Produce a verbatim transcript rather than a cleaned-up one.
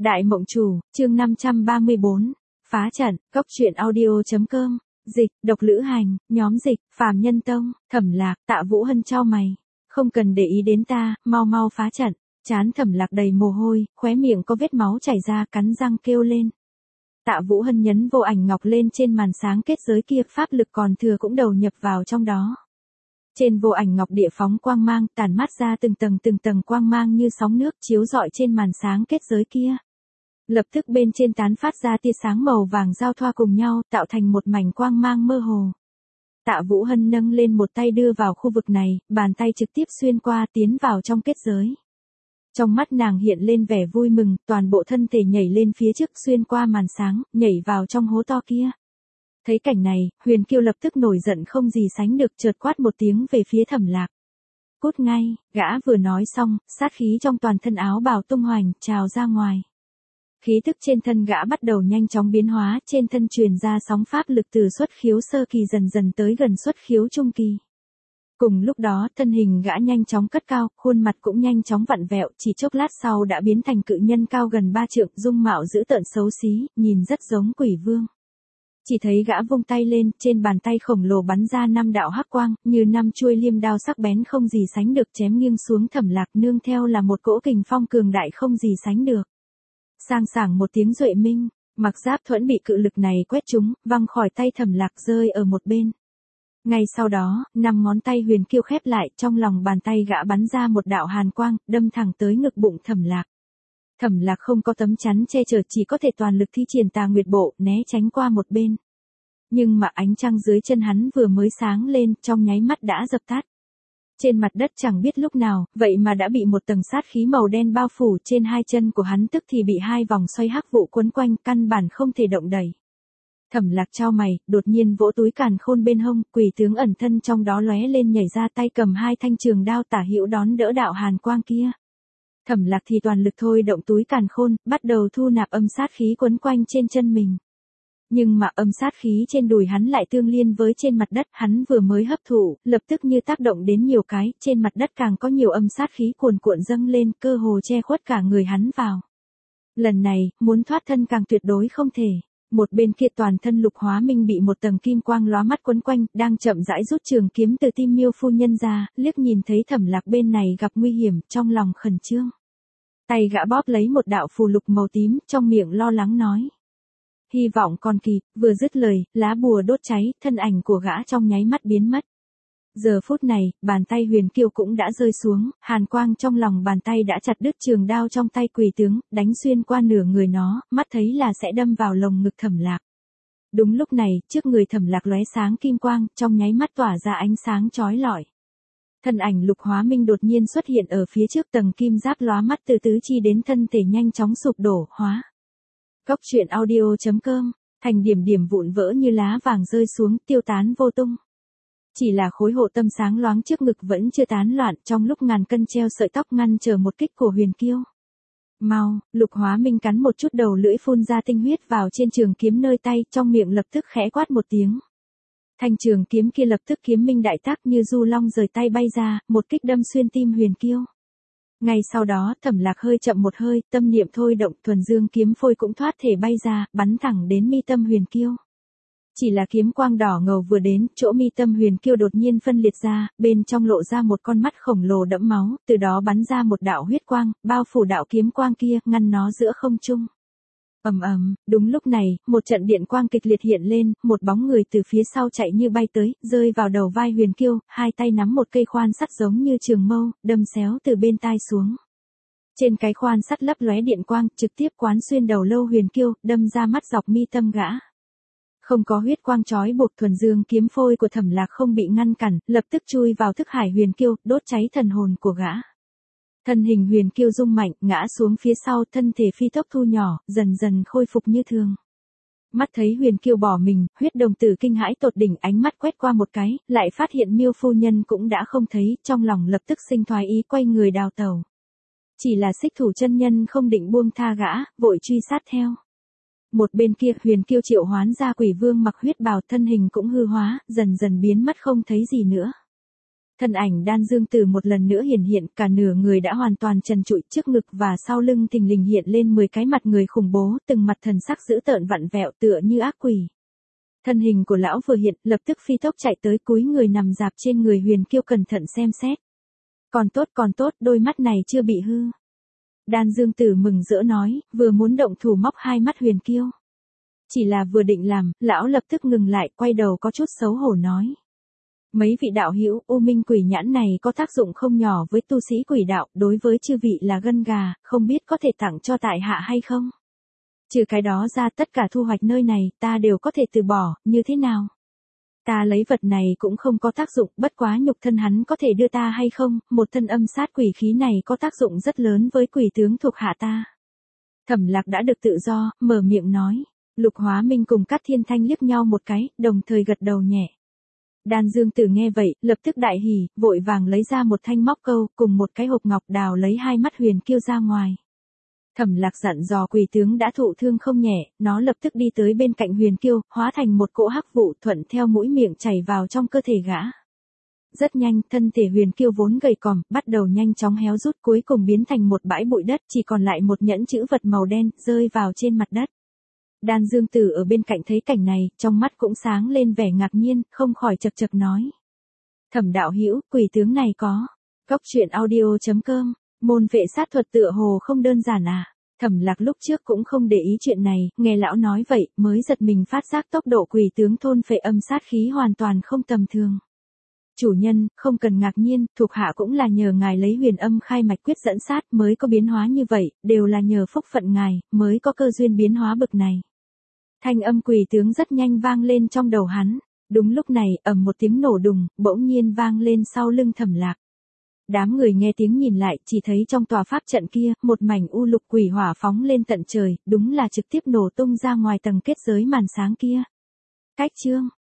Đại Mộng Chủ, chương năm trăm ba mươi bốn, phá trận, cốc truyện audio.com, dịch, độc lữ hành, nhóm dịch, Phàm Nhân Tông, Thẩm Lạc, Tạ Vũ Hân chau mày, không cần để ý đến ta, mau mau phá trận. Trán Thẩm Lạc đầy mồ hôi, khóe miệng có vết máu chảy ra, cắn răng kêu lên. Tạ Vũ Hân nhấn vô ảnh ngọc lên trên màn sáng kết giới kia, pháp lực còn thừa cũng đầu nhập vào trong đó. Trên vô ảnh ngọc địa phóng quang mang, tản mát ra từng tầng từng tầng quang mang như sóng nước chiếu rọi trên màn sáng kết giới kia. Lập tức bên trên tán phát ra tia sáng màu vàng giao thoa cùng nhau, tạo thành một mảnh quang mang mơ hồ. Tạ Vũ Hân nâng lên một tay đưa vào khu vực này, bàn tay trực tiếp xuyên qua tiến vào trong kết giới. Trong mắt nàng hiện lên vẻ vui mừng, toàn bộ thân thể nhảy lên phía trước xuyên qua màn sáng, nhảy vào trong hố to kia. Thấy cảnh này, Huyền Kiêu lập tức nổi giận không gì sánh được, chợt quát một tiếng về phía Thẩm Lạc. Cút ngay, gã vừa nói xong, sát khí trong toàn thân áo bào tung hoành, trào ra ngoài. Khí tức trên thân gã bắt đầu nhanh chóng biến hóa, trên thân truyền ra sóng pháp lực từ xuất khiếu sơ kỳ dần dần tới gần xuất khiếu trung kỳ. Cùng lúc đó, thân hình gã nhanh chóng cất cao, khuôn mặt cũng nhanh chóng vặn vẹo, chỉ chốc lát sau đã biến thành cự nhân cao gần ba trượng, dung mạo dữ tợn xấu xí, nhìn rất giống quỷ vương. Chỉ thấy gã vung tay lên, trên bàn tay khổng lồ bắn ra năm đạo hắc quang, như năm chuôi liêm đao sắc bén không gì sánh được chém nghiêng xuống Thẩm Lạc, nương theo là một cỗ kình phong cường đại không gì sánh được. Sang sảng một tiếng duệ minh, mặc giáp thuẫn bị cự lực này quét trúng, văng khỏi tay Thẩm Lạc rơi ở một bên. Ngay sau đó, năm ngón tay Huyền Kiêu khép lại, trong lòng bàn tay gã bắn ra một đạo hàn quang, đâm thẳng tới ngực bụng Thẩm Lạc. Thẩm Lạc không có tấm chắn che chở, chỉ có thể toàn lực thi triển Tà Nguyệt Bộ, né tránh qua một bên. Nhưng mà ánh trăng dưới chân hắn vừa mới sáng lên, trong nháy mắt đã dập tắt. Trên mặt đất chẳng biết lúc nào, vậy mà đã bị một tầng sát khí màu đen bao phủ, trên hai chân của hắn tức thì bị hai vòng xoay hắc vụ quấn quanh, căn bản không thể động đậy. Thẩm Lạc chau mày, đột nhiên vỗ túi càn khôn bên hông, quỷ tướng ẩn thân trong đó lóe lên nhảy ra, tay cầm hai thanh trường đao tả hữu đón đỡ đạo hàn quang kia. Thẩm Lạc thì toàn lực thôi động túi càn khôn, bắt đầu thu nạp âm sát khí quấn quanh trên chân mình. Nhưng mà âm sát khí trên đùi hắn lại tương liên với trên mặt đất, hắn vừa mới hấp thụ, lập tức như tác động đến nhiều cái, trên mặt đất càng có nhiều âm sát khí cuồn cuộn dâng lên, cơ hồ che khuất cả người hắn vào. Lần này, muốn thoát thân càng tuyệt đối không thể. Một bên kia toàn thân Lục Hóa Minh bị một tầng kim quang lóa mắt quấn quanh, đang chậm rãi rút trường kiếm từ tim Miêu phu nhân ra, liếc nhìn thấy Thẩm Lạc bên này gặp nguy hiểm, trong lòng khẩn trương. Tay gã bóp lấy một đạo phù lục màu tím, trong miệng lo lắng nói. Hy vọng còn kịp, vừa dứt lời, lá bùa đốt cháy, thân ảnh của gã trong nháy mắt biến mất. Giờ phút này, bàn tay Huyền Kiêu cũng đã rơi xuống, hàn quang trong lòng bàn tay đã chặt đứt trường đao trong tay quỷ tướng, đánh xuyên qua nửa người nó, mắt thấy là sẽ đâm vào lồng ngực Thẩm Lạc. Đúng lúc này, trước người Thẩm Lạc lóe sáng kim quang, trong nháy mắt tỏa ra ánh sáng chói lọi. Thân ảnh Lục Hóa Minh đột nhiên xuất hiện ở phía trước, tầng kim giáp lóa mắt từ tứ chi đến thân thể nhanh chóng sụp đổ, hóa. Cốc truyện audio.com, thành điểm điểm vụn vỡ như lá vàng rơi xuống, tiêu tán vô tung. Chỉ là khối hộ tâm sáng loáng trước ngực vẫn chưa tán loạn, trong lúc ngàn cân treo sợi tóc ngăn chờ một kích của Huyền Kiêu. Mau, Lục Hóa Minh cắn một chút đầu lưỡi phun ra tinh huyết vào trên trường kiếm nơi tay, trong miệng lập tức khẽ quát một tiếng. Thanh trường kiếm kia lập tức kiếm minh đại tác như du long rời tay bay ra, một kích đâm xuyên tim Huyền Kiêu. Ngay sau đó, Thẩm Lạc hơi chậm một hơi, tâm niệm thôi động, thuần dương kiếm phôi cũng thoát thể bay ra, bắn thẳng đến mi tâm Huyền Kiêu. Chỉ là kiếm quang đỏ ngầu vừa đến, chỗ mi tâm Huyền Kiêu đột nhiên phân liệt ra, bên trong lộ ra một con mắt khổng lồ đẫm máu, từ đó bắn ra một đạo huyết quang, bao phủ đạo kiếm quang kia, ngăn nó giữa không trung. Ầm ầm, đúng lúc này, một trận điện quang kịch liệt hiện lên, một bóng người từ phía sau chạy như bay tới, rơi vào đầu vai Huyền Kiêu, hai tay nắm một cây khoan sắt giống như trường mâu, đâm xéo từ bên tai xuống. Trên cái khoan sắt lấp lóe điện quang, trực tiếp quán xuyên đầu lâu Huyền Kiêu, đâm ra mắt dọc mi tâm gã. Không có huyết quang chói buộc, thuần dương kiếm phôi của Thẩm Lạc không bị ngăn cản, lập tức chui vào thức hải Huyền Kiêu, đốt cháy thần hồn của gã. Thân hình Huyền Kiêu rung mạnh, ngã xuống phía sau, thân thể phi tốc thu nhỏ, dần dần khôi phục như thường. Mắt thấy Huyền Kiêu bỏ mình, huyết đồng tử kinh hãi tột đỉnh, ánh mắt quét qua một cái, lại phát hiện Miêu phu nhân cũng đã không thấy, trong lòng lập tức sinh thoái ý quay người đào tẩu. Chỉ là Xích Thủ chân nhân không định buông tha gã, vội truy sát theo. Một bên kia, Huyền Kiêu triệu hoán ra quỷ vương mặc huyết bào, thân hình cũng hư hóa, dần dần biến mất không thấy gì nữa. Thân ảnh Đan Dương Tử một lần nữa hiển hiện, cả nửa người đã hoàn toàn trần trụi, trước ngực và sau lưng thình lình hiện lên mười cái mặt người khủng bố, từng mặt thần sắc dữ tợn vặn vẹo tựa như ác quỷ. Thân hình của lão vừa hiện, lập tức phi tốc chạy tới, cúi người nằm dạp trên người Huyền Kiêu cẩn thận xem xét. Còn tốt còn tốt, đôi mắt này chưa bị hư. Đan Dương Tử mừng rỡ nói, vừa muốn động thủ móc hai mắt Huyền Kiêu. Chỉ là vừa định làm, lão lập tức ngừng lại, quay đầu có chút xấu hổ nói. Mấy vị đạo hữu, U Minh quỷ nhãn này có tác dụng không nhỏ với tu sĩ quỷ đạo, đối với chư vị là gân gà, không biết có thể tặng cho tại hạ hay không? Trừ cái đó ra, tất cả thu hoạch nơi này, ta đều có thể từ bỏ, như thế nào? Ta lấy vật này cũng không có tác dụng, bất quá nhục thân hắn có thể đưa ta hay không, một thân âm sát quỷ khí này có tác dụng rất lớn với quỷ tướng thuộc hạ ta. Thẩm Lạc đã được tự do, mở miệng nói. Lục Hóa Minh cùng Cát Thiên Thanh liếc nhau một cái, đồng thời gật đầu nhẹ. Đan Dương Tử nghe vậy, lập tức đại hỉ, vội vàng lấy ra một thanh móc câu, cùng một cái hộp ngọc đào lấy hai mắt Huyền Kiêu ra ngoài. Thẩm Lạc dặn dò quỷ tướng đã thụ thương không nhẹ, nó lập tức đi tới bên cạnh Huyền Kiêu, hóa thành một cỗ hắc vụ thuận theo mũi miệng chảy vào trong cơ thể gã. Rất nhanh, thân thể Huyền Kiêu vốn gầy còm, bắt đầu nhanh chóng héo rút, cuối cùng biến thành một bãi bụi đất, chỉ còn lại một nhẫn chữ vật màu đen, rơi vào trên mặt đất. Đan Dương Tử ở bên cạnh thấy cảnh này, trong mắt cũng sáng lên vẻ ngạc nhiên, không khỏi chậc chậc nói. Thẩm đạo hữu, quỷ tướng này có. Cốc truyện audio chấm com, môn vệ sát thuật tựa hồ không đơn giản à. Thẩm Lạc lúc trước cũng không để ý chuyện này, nghe lão nói vậy, mới giật mình phát giác tốc độ quỷ tướng thôn phệ âm sát khí hoàn toàn không tầm thường. Chủ nhân, không cần ngạc nhiên, thuộc hạ cũng là nhờ ngài lấy huyền âm khai mạch quyết dẫn sát mới có biến hóa như vậy, đều là nhờ phúc phận ngài, mới có cơ duyên biến hóa bực này. Thanh âm quỷ tướng rất nhanh vang lên trong đầu hắn. Đúng lúc này, ầm một tiếng nổ đùng, bỗng nhiên vang lên sau lưng Thẩm Lạc. Đám người nghe tiếng nhìn lại, chỉ thấy trong tòa pháp trận kia, một mảnh u lục quỷ hỏa phóng lên tận trời, đúng là trực tiếp nổ tung ra ngoài tầng kết giới màn sáng kia. Cách chương